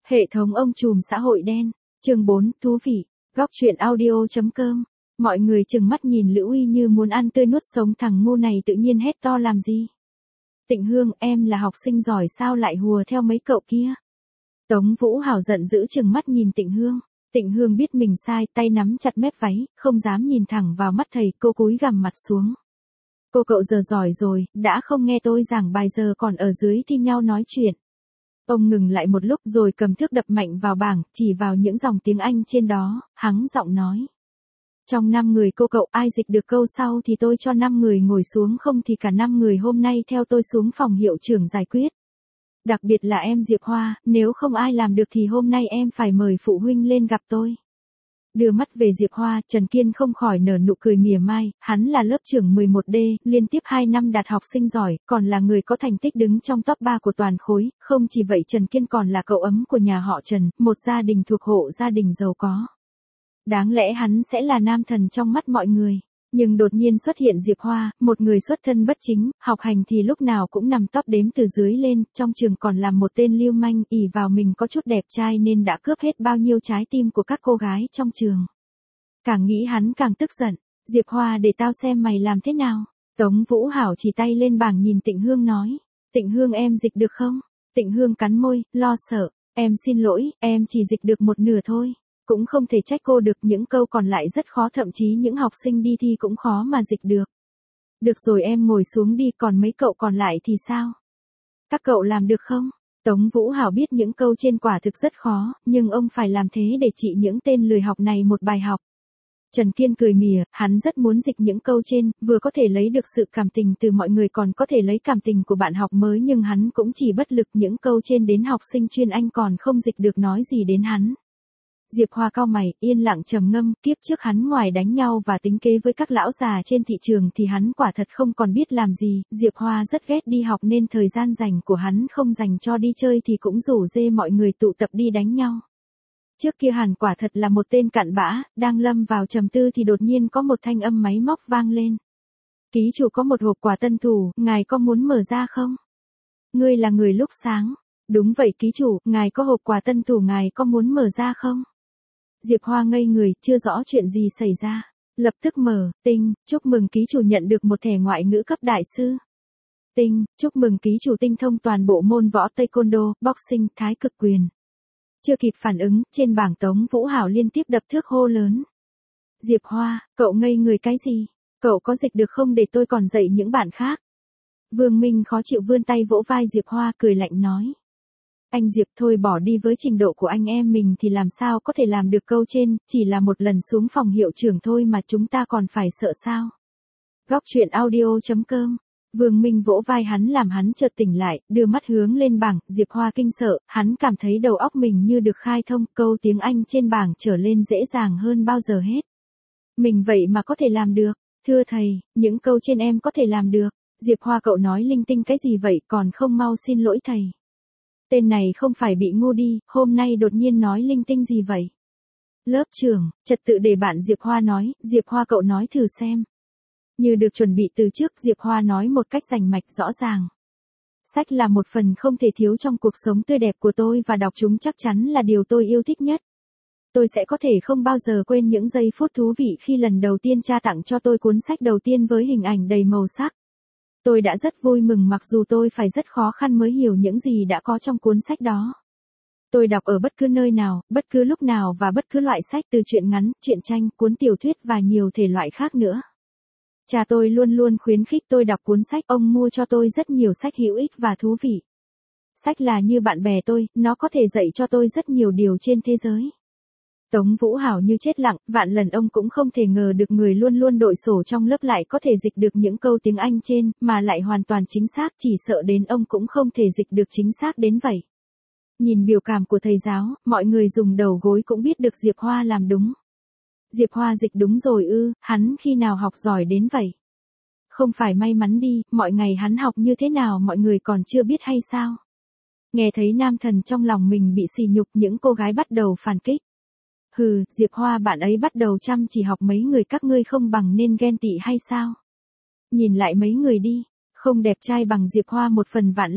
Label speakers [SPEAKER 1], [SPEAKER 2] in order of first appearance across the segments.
[SPEAKER 1] Hệ thống ông trùm xã hội đen, chương 4, thú vị, góc truyện audio.com. Mọi người chừng mắt nhìn Lữ Uy như muốn ăn tươi nuốt sống thằng ngu này tự nhiên hét to làm gì. Tịnh Hương, em là học sinh giỏi sao lại hùa theo mấy cậu kia. Tống Vũ Hảo giận dữ chừng mắt nhìn Tịnh Hương. Tịnh Hương biết mình sai, tay nắm chặt mép váy, không dám nhìn thẳng vào mắt thầy, cô cúi gằm mặt xuống. Cô cậu giờ giỏi rồi, đã không nghe tôi giảng bài giờ còn ở dưới thi nhau nói chuyện. Ông ngừng lại một lúc rồi cầm thước đập mạnh vào bảng, chỉ vào những dòng tiếng Anh trên đó, hắng giọng nói. Trong 5 người cô cậu ai dịch được câu sau thì tôi cho 5 người ngồi xuống, không thì cả 5 người hôm nay theo tôi xuống phòng hiệu trưởng giải quyết. Đặc biệt là em Diệp Hoa, nếu không ai làm được thì hôm nay em phải mời phụ huynh lên gặp tôi. Đưa mắt về Diệp Hoa, Trần Kiên không khỏi nở nụ cười mỉa mai, hắn là lớp trưởng 11D, liên tiếp 2 năm đạt học sinh giỏi, còn là người có thành tích đứng trong top 3 của toàn khối, không chỉ vậy Trần Kiên còn là cậu ấm của nhà họ Trần, một gia đình thuộc hộ gia đình giàu có. Đáng lẽ hắn sẽ là nam thần trong mắt mọi người. Nhưng đột nhiên xuất hiện Diệp Hoa, một người xuất thân bất chính, học hành thì lúc nào cũng nằm top đếm từ dưới lên, trong trường còn làm một tên lưu manh, ỷ vào mình có chút đẹp trai nên đã cướp hết bao nhiêu trái tim của các cô gái trong trường. Càng nghĩ hắn càng tức giận, Diệp Hoa để tao xem mày làm thế nào. Tống Vũ Hảo chỉ tay lên bảng nhìn Tịnh Hương nói, Tịnh Hương em dịch được không? Tịnh Hương cắn môi, lo sợ, em xin lỗi, em chỉ dịch được một nửa thôi. Cũng không thể trách cô được, những câu còn lại rất khó, thậm chí những học sinh đi thi cũng khó mà dịch được. Được rồi em ngồi xuống đi, còn mấy cậu còn lại thì sao? Các cậu làm được không? Tống Vũ Hảo biết những câu trên quả thực rất khó, nhưng ông phải làm thế để trị những tên lười học này một bài học. Trần Kiên cười mỉa, hắn rất muốn dịch những câu trên, vừa có thể lấy được sự cảm tình từ mọi người còn có thể lấy cảm tình của bạn học mới, nhưng hắn cũng chỉ bất lực, những câu trên đến học sinh chuyên Anh còn không dịch được nói gì đến hắn. Diệp Hoa cau mày, yên lặng trầm ngâm, kiếp trước hắn ngoài đánh nhau và tính kế với các lão già trên thị trường thì hắn quả thật không còn biết làm gì, Diệp Hoa rất ghét đi học nên thời gian rảnh của hắn không dành cho đi chơi thì cũng rủ rê mọi người tụ tập đi đánh nhau. Trước kia hắn quả thật là một tên cặn bã, đang lâm vào trầm tư thì đột nhiên có một thanh âm máy móc vang lên. Ký chủ có một hộp quà tân thủ, ngài có muốn mở ra không? Ngươi là người lúc sáng. Đúng vậy ký chủ, ngài có hộp quà tân thủ, ngài có muốn mở ra không? Diệp Hoa ngây người, chưa rõ chuyện gì xảy ra. Lập tức mở, tinh, chúc mừng ký chủ nhận được một thẻ ngoại ngữ cấp đại sư. Tinh, chúc mừng ký chủ tinh thông toàn bộ môn võ taekwondo, boxing, thái cực quyền. Chưa kịp phản ứng, trên bảng Tống Vũ Hảo liên tiếp đập thước hô lớn. Diệp Hoa, cậu ngây người cái gì? Cậu có dịch được không để tôi còn dạy những bạn khác? Vương Minh khó chịu vươn tay vỗ vai Diệp Hoa cười lạnh nói. Anh Diệp thôi bỏ đi, với trình độ của anh em mình thì làm sao có thể làm được câu trên, chỉ là một lần xuống phòng hiệu trưởng thôi mà chúng ta còn phải sợ sao? Góc truyện audio.com. Vương Minh vỗ vai hắn làm hắn chợt tỉnh lại, đưa mắt hướng lên bảng, Diệp Hoa kinh sợ, hắn cảm thấy đầu óc mình như được khai thông, câu tiếng Anh trên bảng trở lên dễ dàng hơn bao giờ hết. Mình vậy mà có thể làm được, thưa thầy, những câu trên em có thể làm được. Diệp Hoa cậu nói linh tinh cái gì vậy, còn không mau xin lỗi thầy. Tên này không phải bị ngu đi, hôm nay đột nhiên nói linh tinh gì vậy? Lớp trưởng, trật tự để bạn Diệp Hoa nói, Diệp Hoa cậu nói thử xem. Như được chuẩn bị từ trước, Diệp Hoa nói một cách rành mạch rõ ràng. Sách là một phần không thể thiếu trong cuộc sống tươi đẹp của tôi và đọc chúng chắc chắn là điều tôi yêu thích nhất. Tôi sẽ có thể không bao giờ quên những giây phút thú vị khi lần đầu tiên cha tặng cho tôi cuốn sách đầu tiên với hình ảnh đầy màu sắc. Tôi đã rất vui mừng mặc dù tôi phải rất khó khăn mới hiểu những gì đã có trong cuốn sách đó. Tôi đọc ở bất cứ nơi nào, bất cứ lúc nào và bất cứ loại sách, từ truyện ngắn, truyện tranh, cuốn tiểu thuyết và nhiều thể loại khác nữa. Cha tôi luôn luôn khuyến khích tôi đọc cuốn sách, ông mua cho tôi rất nhiều sách hữu ích và thú vị. Sách là như bạn bè tôi, nó có thể dạy cho tôi rất nhiều điều trên thế giới. Tống Vũ Hảo như chết lặng, vạn lần ông cũng không thể ngờ được người luôn luôn đội sổ trong lớp lại có thể dịch được những câu tiếng Anh trên, mà lại hoàn toàn chính xác, chỉ sợ đến ông cũng không thể dịch được chính xác đến vậy. Nhìn biểu cảm của thầy giáo, mọi người dùng đầu gối cũng biết được Diệp Hoa làm đúng. Diệp Hoa dịch đúng rồi ư, hắn khi nào học giỏi đến vậy? Không phải may mắn đi, mọi ngày hắn học như thế nào mọi người còn chưa biết hay sao? Nghe thấy nam thần trong lòng mình bị sỉ nhục, những cô gái bắt đầu phản kích. Hừ, Diệp Hoa bạn ấy bắt đầu chăm chỉ học, mấy người các ngươi không bằng nên ghen tị hay sao? Nhìn lại mấy người đi, không đẹp trai bằng Diệp Hoa 1 phần vạn lần.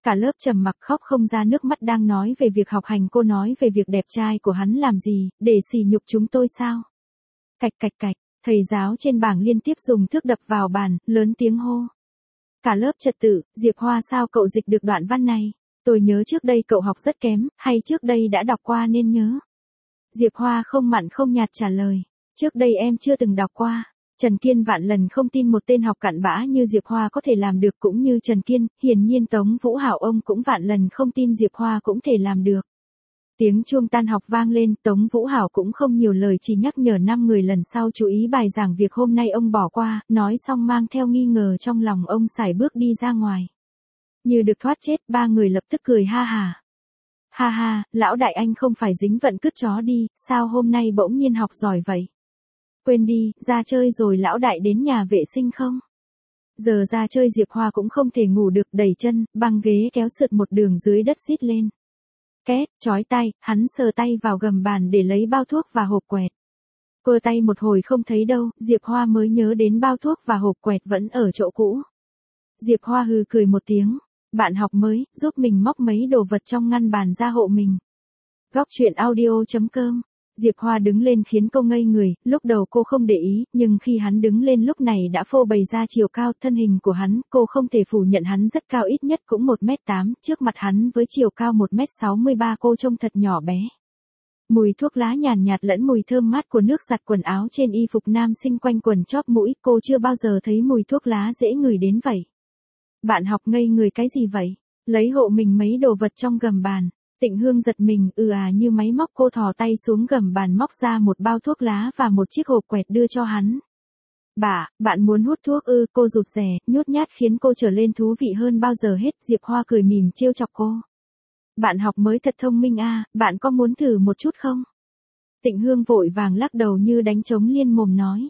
[SPEAKER 1] Cả lớp trầm mặc khóc không ra nước mắt, đang nói về việc học hành, cô nói về việc đẹp trai của hắn làm gì, để sỉ nhục chúng tôi sao? Cạch cạch cạch, thầy giáo trên bảng liên tiếp dùng thước đập vào bàn, lớn tiếng hô. Cả lớp trật tự, Diệp Hoa sao cậu dịch được đoạn văn này? Tôi nhớ trước đây cậu học rất kém, hay trước đây đã đọc qua nên nhớ? Diệp Hoa không mặn không nhạt trả lời. Trước đây em chưa từng đọc qua. Trần Kiên vạn lần không tin một tên học cặn bã như Diệp Hoa có thể làm được, cũng như Trần Kiên, hiển nhiên Tống Vũ Hảo ông cũng vạn lần không tin Diệp Hoa cũng thể làm được. Tiếng chuông tan học vang lên, Tống Vũ Hảo cũng không nhiều lời, chỉ nhắc nhở 5 người lần sau chú ý bài giảng việc hôm nay ông bỏ qua, nói xong mang theo nghi ngờ trong lòng ông sải bước đi ra ngoài. Như được thoát chết, 3 người lập tức cười ha hả. Ha ha, lão đại anh không phải dính vận cứt chó đi, sao hôm nay bỗng nhiên học giỏi vậy? Quên đi, ra chơi rồi lão đại đến nhà vệ sinh không? Giờ ra chơi Diệp Hoa cũng không thể ngủ được, đẩy chân, băng ghế kéo sượt một đường dưới đất rít lên. Két, chói tai, hắn sờ tay vào gầm bàn để lấy bao thuốc và hộp quẹt. Cơ tay một hồi không thấy đâu, Diệp Hoa mới nhớ đến bao thuốc và hộp quẹt vẫn ở chỗ cũ. Diệp Hoa hừ cười một tiếng. Bạn học mới, giúp mình móc mấy đồ vật trong ngăn bàn ra hộ mình. Góc truyện audio.com. Diệp Hoa đứng lên khiến cô ngây người, lúc đầu cô không để ý, nhưng khi hắn đứng lên lúc này đã phô bày ra chiều cao thân hình của hắn, cô không thể phủ nhận hắn rất cao, ít nhất cũng 1m8, trước mặt hắn với chiều cao 1m63 cô trông thật nhỏ bé. Mùi thuốc lá nhàn nhạt lẫn mùi thơm mát của nước giặt quần áo trên y phục nam sinh quanh quần chóp mũi, cô chưa bao giờ thấy mùi thuốc lá dễ ngửi đến vậy. Bạn học ngây người cái gì vậy? Lấy hộ mình mấy đồ vật trong gầm bàn. Tịnh Hương giật mình, như máy móc, cô thò tay xuống gầm bàn móc ra một bao thuốc lá và một chiếc hộp quẹt đưa cho hắn. Bạn muốn hút thuốc ư? Cô rụt rè, nhút nhát khiến cô trở lên thú vị hơn bao giờ hết. Diệp Hoa cười mỉm trêu chọc cô. Bạn học mới thật thông minh à, bạn có muốn thử một chút không? Tịnh Hương vội vàng lắc đầu như đánh trống liên mồm nói.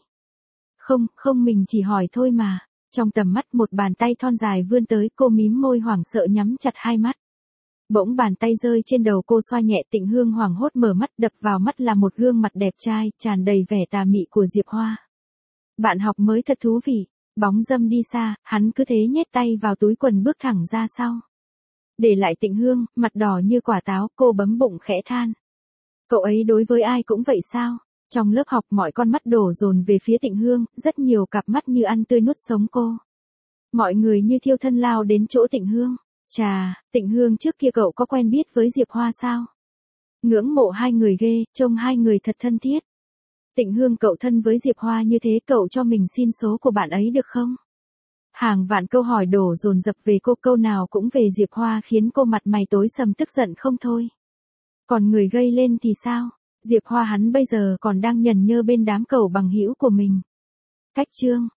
[SPEAKER 1] Không mình chỉ hỏi thôi mà. Trong tầm mắt một bàn tay thon dài vươn tới, cô mím môi hoảng sợ nhắm chặt hai mắt. Bỗng bàn tay rơi trên đầu cô, xoa nhẹ. Tịnh Hương hoảng hốt mở mắt, đập vào mắt là một gương mặt đẹp trai, tràn đầy vẻ tà mị của Diệp Hoa. Bạn học mới thật thú vị. Bóng dâm đi xa, hắn cứ thế nhét tay vào túi quần bước thẳng ra sau. Để lại Tịnh Hương, mặt đỏ như quả táo, cô bấm bụng khẽ than. Cậu ấy đối với ai cũng vậy sao? Trong lớp học mọi con mắt đổ dồn về phía Tịnh Hương, rất nhiều cặp mắt như ăn tươi nuốt sống cô. Mọi người như thiêu thân lao đến chỗ Tịnh Hương. Chà, Tịnh Hương trước kia cậu có quen biết với Diệp Hoa sao? Ngưỡng mộ hai người ghê, trông hai người thật thân thiết. Tịnh Hương, cậu thân với Diệp Hoa như thế, cậu cho mình xin số của bạn ấy được không? Hàng vạn câu hỏi đổ dồn dập về cô, câu nào cũng về Diệp Hoa khiến cô mặt mày tối sầm tức giận không thôi. Còn người gây lên thì sao? Diệp Hoa hắn bây giờ còn đang nhần nhơ bên đám cẩu bằng hữu của mình. Cách chương